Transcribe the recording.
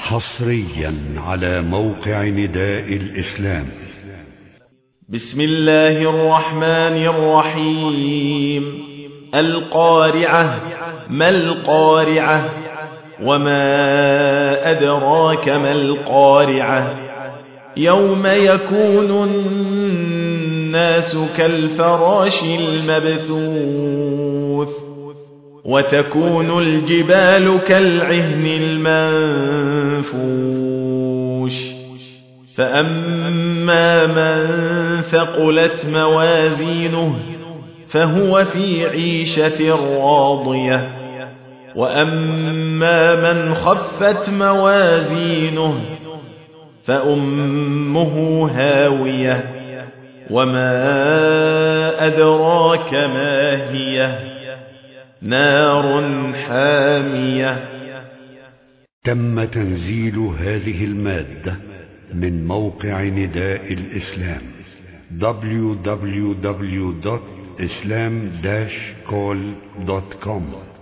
حصريا على موقع نداء الإسلام. بسم الله الرحمن الرحيم. القارعة. ما القارعة؟ وما أدراك ما القارعة؟ يوم يكون الناس كالفراش المبثوث وتكون الجبال كالعهن المنفوش فأما من ثقلت موازينه فهو في عيشة راضية وأما من خفت موازينه فأمه هاوية وما أدراك ما هي نار حامية. تم تنزيل هذه المادة من موقع نداء الإسلام www.islam-call.com